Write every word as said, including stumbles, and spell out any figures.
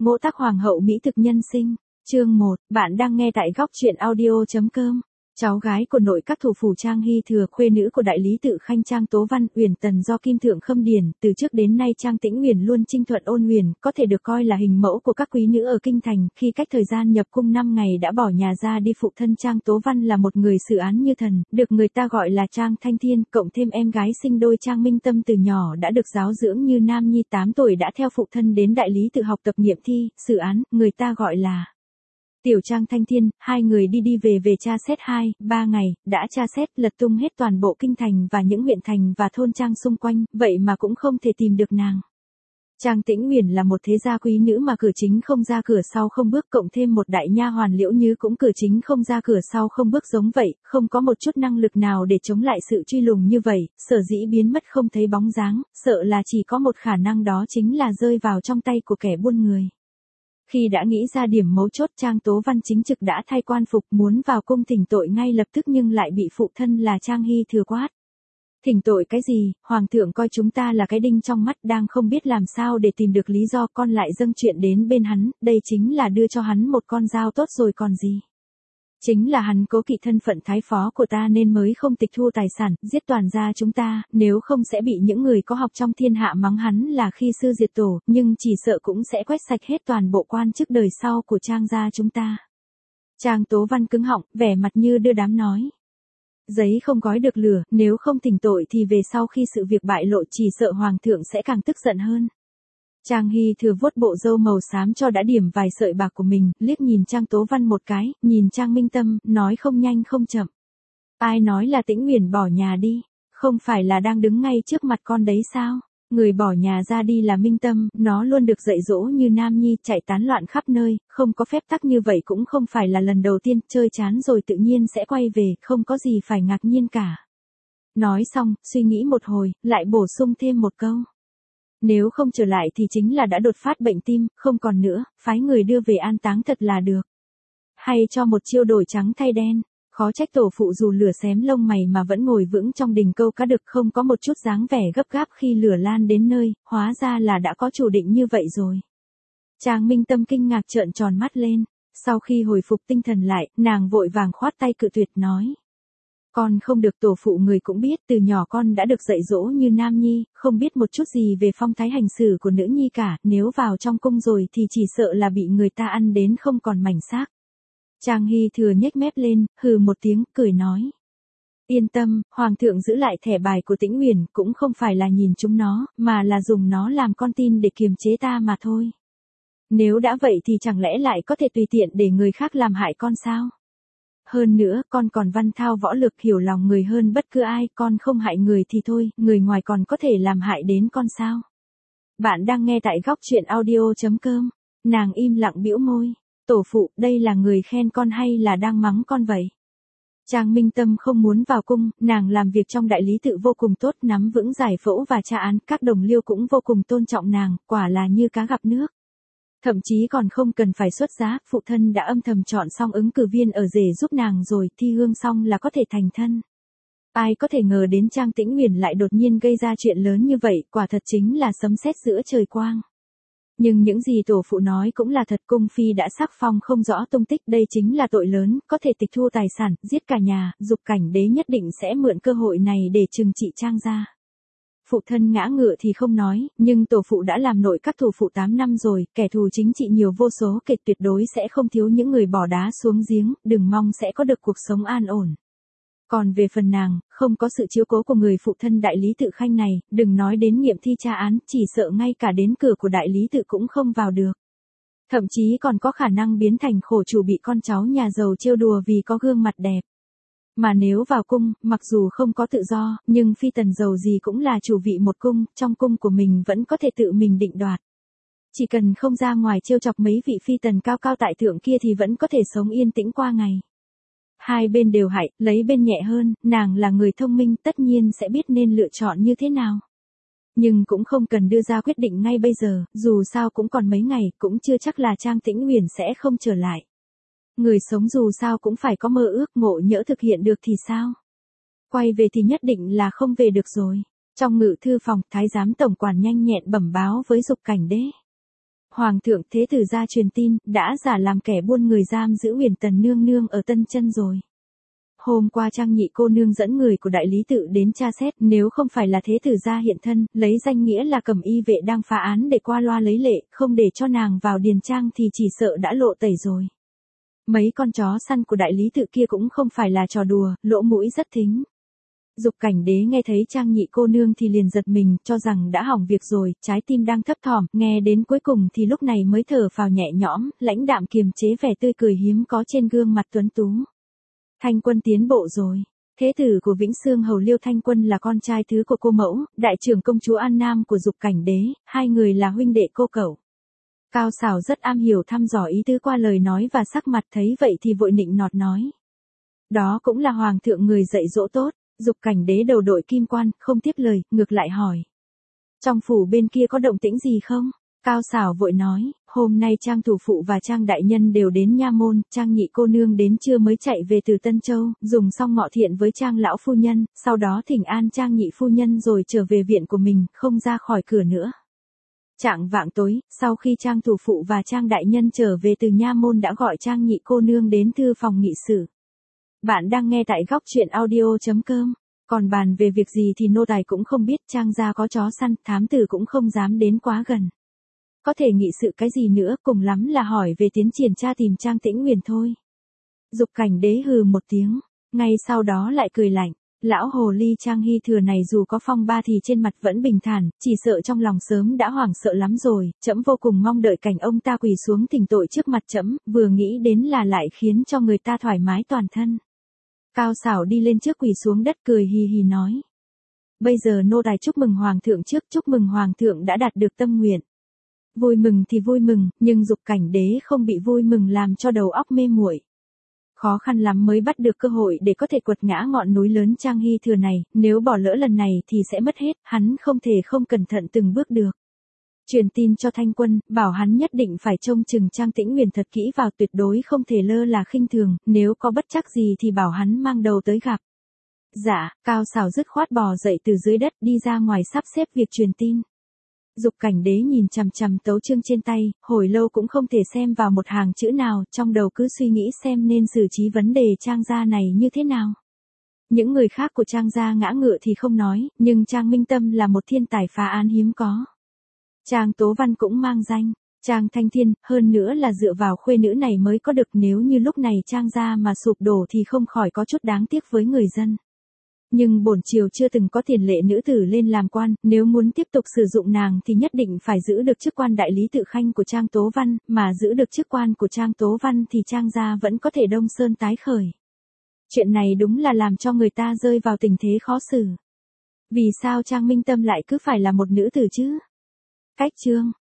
Ngũ Tắc Hoàng hậu mỹ thực nhân sinh, chương một, bạn đang nghe tại góc truyện audio.com. Cháu gái của nội các thủ phủ Trang Hy Thừa, khuê nữ của đại lý tự khanh Trang Tố Văn, Uyển Tần do Kim Thượng khâm điền, từ trước đến nay Trang Tĩnh Uyển luôn trinh thuận ôn huyền, có thể được coi là hình mẫu của các quý nữ ở kinh thành, khi cách thời gian nhập cung năm ngày đã bỏ nhà ra đi. Phụ thân Trang Tố Văn là một người xử án như thần, được người ta gọi là Trang Thanh Thiên, cộng thêm em gái sinh đôi Trang Minh Tâm từ nhỏ đã được giáo dưỡng như nam nhi, tám tuổi đã theo phụ thân đến đại lý tự học tập nghiệm thi, xử án, người ta gọi là Tiểu Trang Thanh Thiên. Hai người đi đi về về tra xét hai, ba ngày, đã tra xét lật tung hết toàn bộ kinh thành và những huyện thành và thôn trang xung quanh, vậy mà cũng không thể tìm được nàng. Trang Tĩnh Uyển là một thế gia quý nữ mà cửa chính không ra cửa sau không bước, cộng thêm một đại nha hoàn Liễu Như cũng cửa chính không ra cửa sau không bước giống vậy, không có một chút năng lực nào để chống lại sự truy lùng như vậy, sở dĩ biến mất không thấy bóng dáng, sợ là chỉ có một khả năng, đó chính là rơi vào trong tay của kẻ buôn người. Khi đã nghĩ ra điểm mấu chốt, Trang Tố Văn chính trực đã thay quan phục muốn vào cung thỉnh tội ngay lập tức, nhưng lại bị phụ thân là Trang Hy Thừa quát. Thỉnh tội cái gì, hoàng thượng coi chúng ta là cái đinh trong mắt, đang không biết làm sao để tìm được lý do, con lại dâng chuyện đến bên hắn, đây chính là đưa cho hắn một con dao tốt rồi còn gì. Chính là hắn cố kỵ thân phận thái phó của ta nên mới không tịch thu tài sản, giết toàn gia chúng ta, nếu không sẽ bị những người có học trong thiên hạ mắng hắn là khi sư diệt tổ, nhưng chỉ sợ cũng sẽ quét sạch hết toàn bộ quan chức đời sau của Trang gia chúng ta. Trang Tố Văn cứng họng, vẻ mặt như đưa đám nói. Giấy không gói được lửa, nếu không thỉnh tội thì về sau khi sự việc bại lộ chỉ sợ hoàng thượng sẽ càng tức giận hơn. Trang Hy Thừa vuốt bộ râu màu xám cho đã điểm vài sợi bạc của mình, liếc nhìn Trang Tố Văn một cái, nhìn Trang Minh Tâm, nói không nhanh không chậm. Ai nói là Tĩnh Uyển bỏ nhà đi, không phải là đang đứng ngay trước mặt con đấy sao? Người bỏ nhà ra đi là Minh Tâm, nó luôn được dạy dỗ như nam nhi, chạy tán loạn khắp nơi, không có phép tắc như vậy cũng không phải là lần đầu tiên, chơi chán rồi tự nhiên sẽ quay về, không có gì phải ngạc nhiên cả. Nói xong, suy nghĩ một hồi, lại bổ sung thêm một câu. Nếu không trở lại thì chính là đã đột phát bệnh tim, không còn nữa, phái người đưa về an táng thật là được. Hay cho một chiêu đổi trắng thay đen, khó trách tổ phụ dù lửa xém lông mày mà vẫn ngồi vững trong đình câu cá đực, không có một chút dáng vẻ gấp gáp khi lửa lan đến nơi, hóa ra là đã có chủ định như vậy rồi. Trang Minh Tâm kinh ngạc trợn tròn mắt lên, sau khi hồi phục tinh thần lại, nàng vội vàng khoát tay cự tuyệt nói. Con không được, tổ phụ người cũng biết, từ nhỏ con đã được dạy dỗ như nam nhi, không biết một chút gì về phong thái hành xử của nữ nhi cả, nếu vào trong cung rồi thì chỉ sợ là bị người ta ăn đến không còn mảnh xác. Trang Hy Thừa nhếch mép lên, hừ một tiếng, cười nói. Yên tâm, hoàng thượng giữ lại thẻ bài của Tĩnh Uyển cũng không phải là nhìn chúng nó, mà là dùng nó làm con tin để kiềm chế ta mà thôi. Nếu đã vậy thì chẳng lẽ lại có thể tùy tiện để người khác làm hại con sao? Hơn nữa, con còn văn thao võ lực, hiểu lòng người hơn bất cứ ai, con không hại người thì thôi, người ngoài còn có thể làm hại đến con sao? Bạn đang nghe tại góc truyện audio.com. Nàng im lặng bĩu môi. Tổ phụ, đây là người khen con hay là đang mắng con vậy? Trang Minh Tâm không muốn vào cung, nàng làm việc trong đại lý tự vô cùng tốt, nắm vững giải phẫu và tra án, các đồng liêu cũng vô cùng tôn trọng nàng, quả là như cá gặp nước. Thậm chí còn không cần phải xuất giá, phụ thân đã âm thầm chọn xong ứng cử viên ở rể giúp nàng rồi, thi hương xong là có thể thành thân. Ai có thể ngờ đến Trang Tĩnh Uyển lại đột nhiên gây ra chuyện lớn như vậy, quả thật chính là sấm sét giữa trời quang. Nhưng những gì tổ phụ nói cũng là thật, cung phi đã sắc phong không rõ tung tích, đây chính là tội lớn, có thể tịch thu tài sản, giết cả nhà, Dục Cảnh Đế nhất định sẽ mượn cơ hội này để trừng trị Trang gia. Phụ thân ngã ngựa thì không nói, nhưng tổ phụ đã làm nội các thủ phụ tám năm rồi, kẻ thù chính trị nhiều vô số kể, tuyệt đối sẽ không thiếu những người bỏ đá xuống giếng, đừng mong sẽ có được cuộc sống an ổn. Còn về phần nàng, không có sự chiếu cố của người phụ thân đại lý tự khanh này, đừng nói đến nghiệm thi tra án, chỉ sợ ngay cả đến cửa của đại lý tự cũng không vào được. Thậm chí còn có khả năng biến thành khổ chủ, bị con cháu nhà giàu trêu đùa vì có gương mặt đẹp. Mà nếu vào cung, mặc dù không có tự do, nhưng phi tần giàu gì cũng là chủ vị một cung, trong cung của mình vẫn có thể tự mình định đoạt. Chỉ cần không ra ngoài trêu chọc mấy vị phi tần cao cao tại thượng kia thì vẫn có thể sống yên tĩnh qua ngày. Hai bên đều hại, lấy bên nhẹ hơn, nàng là người thông minh tất nhiên sẽ biết nên lựa chọn như thế nào. Nhưng cũng không cần đưa ra quyết định ngay bây giờ, dù sao cũng còn mấy ngày, cũng chưa chắc là Trang Tĩnh Uyển sẽ không trở lại. Người sống dù sao cũng phải có mơ ước, ngộ nhỡ thực hiện được thì sao? Quay về thì nhất định là không về được rồi. Trong ngự thư phòng, thái giám tổng quản nhanh nhẹn bẩm báo với Dục Cảnh Đế. Hoàng thượng thế tử ra truyền tin, đã giả làm kẻ buôn người giam giữ Huyền Tần nương nương ở Tân Chân rồi. Hôm qua Trang nhị cô nương dẫn người của đại lý tự đến tra xét, nếu không phải là thế tử gia hiện thân, lấy danh nghĩa là Cẩm Y vệ đang phá án để qua loa lấy lệ, không để cho nàng vào điền trang thì chỉ sợ đã lộ tẩy rồi. Mấy con chó săn của đại lý tự kia cũng không phải là trò đùa, lỗ mũi rất thính. Dục Cảnh Đế nghe thấy Trang nhị cô nương thì liền giật mình, cho rằng đã hỏng việc rồi, trái tim đang thấp thỏm, nghe đến cuối cùng thì lúc này mới thở phào nhẹ nhõm, lãnh đạm kiềm chế vẻ tươi cười hiếm có trên gương mặt tuấn tú. Thanh Quân tiến bộ rồi. Thế tử của Vĩnh Xương hầu Liêu Thanh Quân là con trai thứ của cô mẫu, đại trưởng công chúa An Nam của Dục Cảnh Đế, hai người là huynh đệ cô cậu. Cao Sảo rất am hiểu thăm dò ý tứ qua lời nói và sắc mặt, thấy vậy thì vội nịnh nọt nói. Đó cũng là hoàng thượng người dạy dỗ tốt. Dục Cảnh Đế đầu đội kim quan, không tiếp lời, ngược lại hỏi. Trong phủ bên kia có động tĩnh gì không? Cao Sảo vội nói, hôm nay Trang thủ phụ và Trang đại nhân đều đến nha môn, Trang nhị cô nương đến trưa mới chạy về từ Tân Châu, dùng xong ngọ thiện với Trang lão phu nhân, sau đó thỉnh an Trang nhị phu nhân rồi trở về viện của mình, không ra khỏi cửa nữa. Chạng vạng tối, sau khi Trang thủ phụ và Trang đại nhân trở về từ nha môn đã gọi Trang nhị cô nương đến thư phòng nghị sự. Bạn đang nghe tại góc truyện audio chấm com. Còn bàn về việc gì thì nô tài cũng không biết, Trang gia có chó săn, thám tử cũng không dám đến quá gần. Có thể nghị sự cái gì nữa, cùng lắm là hỏi về tiến triển tra tìm Trang Tĩnh Huyền thôi. Dục Cảnh Đế hừ một tiếng, ngay sau đó lại cười lạnh. Lão hồ ly Trang Hy Thừa này dù có phong ba thì trên mặt vẫn bình thản, chỉ sợ trong lòng sớm đã hoảng sợ lắm rồi, trẫm vô cùng mong đợi cảnh ông ta quỳ xuống thỉnh tội trước mặt trẫm, vừa nghĩ đến là lại khiến cho người ta thoải mái toàn thân. Cao Sảo đi lên trước quỳ xuống đất cười hì hì nói. Bây giờ nô tài chúc mừng hoàng thượng trước, chúc mừng hoàng thượng đã đạt được tâm nguyện. Vui mừng thì vui mừng, nhưng Dục Cảnh Đế không bị vui mừng làm cho đầu óc mê muội. Khó khăn lắm mới bắt được cơ hội để có thể quật ngã ngọn núi lớn Trang Hy Thừa này, nếu bỏ lỡ lần này thì sẽ mất hết, hắn không thể không cẩn thận từng bước được. Truyền tin cho Thanh Quân, bảo hắn nhất định phải trông chừng Trang Tĩnh Huyền thật kỹ vào, tuyệt đối không thể lơ là khinh thường, nếu có bất trắc gì thì bảo hắn mang đầu tới gặp. Dạ, Cao Sảo dứt khoát bò dậy từ dưới đất đi ra ngoài sắp xếp việc truyền tin. Dục Cảnh Đế nhìn chằm chằm tấu chương trên tay, hồi lâu cũng không thể xem vào một hàng chữ nào, trong đầu cứ suy nghĩ xem nên xử trí vấn đề Trang gia này như thế nào. Những người khác của Trang gia ngã ngựa thì không nói, nhưng Trang Minh Tâm là một thiên tài phá án hiếm có. Trang Tố Văn cũng mang danh, Trang Thanh Thiên, hơn nữa là dựa vào khuê nữ này mới có được, nếu như lúc này Trang gia mà sụp đổ thì không khỏi có chút đáng tiếc với người dân. Nhưng bổn triều chưa từng có tiền lệ nữ tử lên làm quan, nếu muốn tiếp tục sử dụng nàng thì nhất định phải giữ được chức quan đại lý tự khanh của Trang Tố Văn, mà giữ được chức quan của Trang Tố Văn thì Trang gia vẫn có thể đông sơn tái khởi. Chuyện này đúng là làm cho người ta rơi vào tình thế khó xử. Vì sao Trang Minh Tâm lại cứ phải là một nữ tử chứ? Cách chương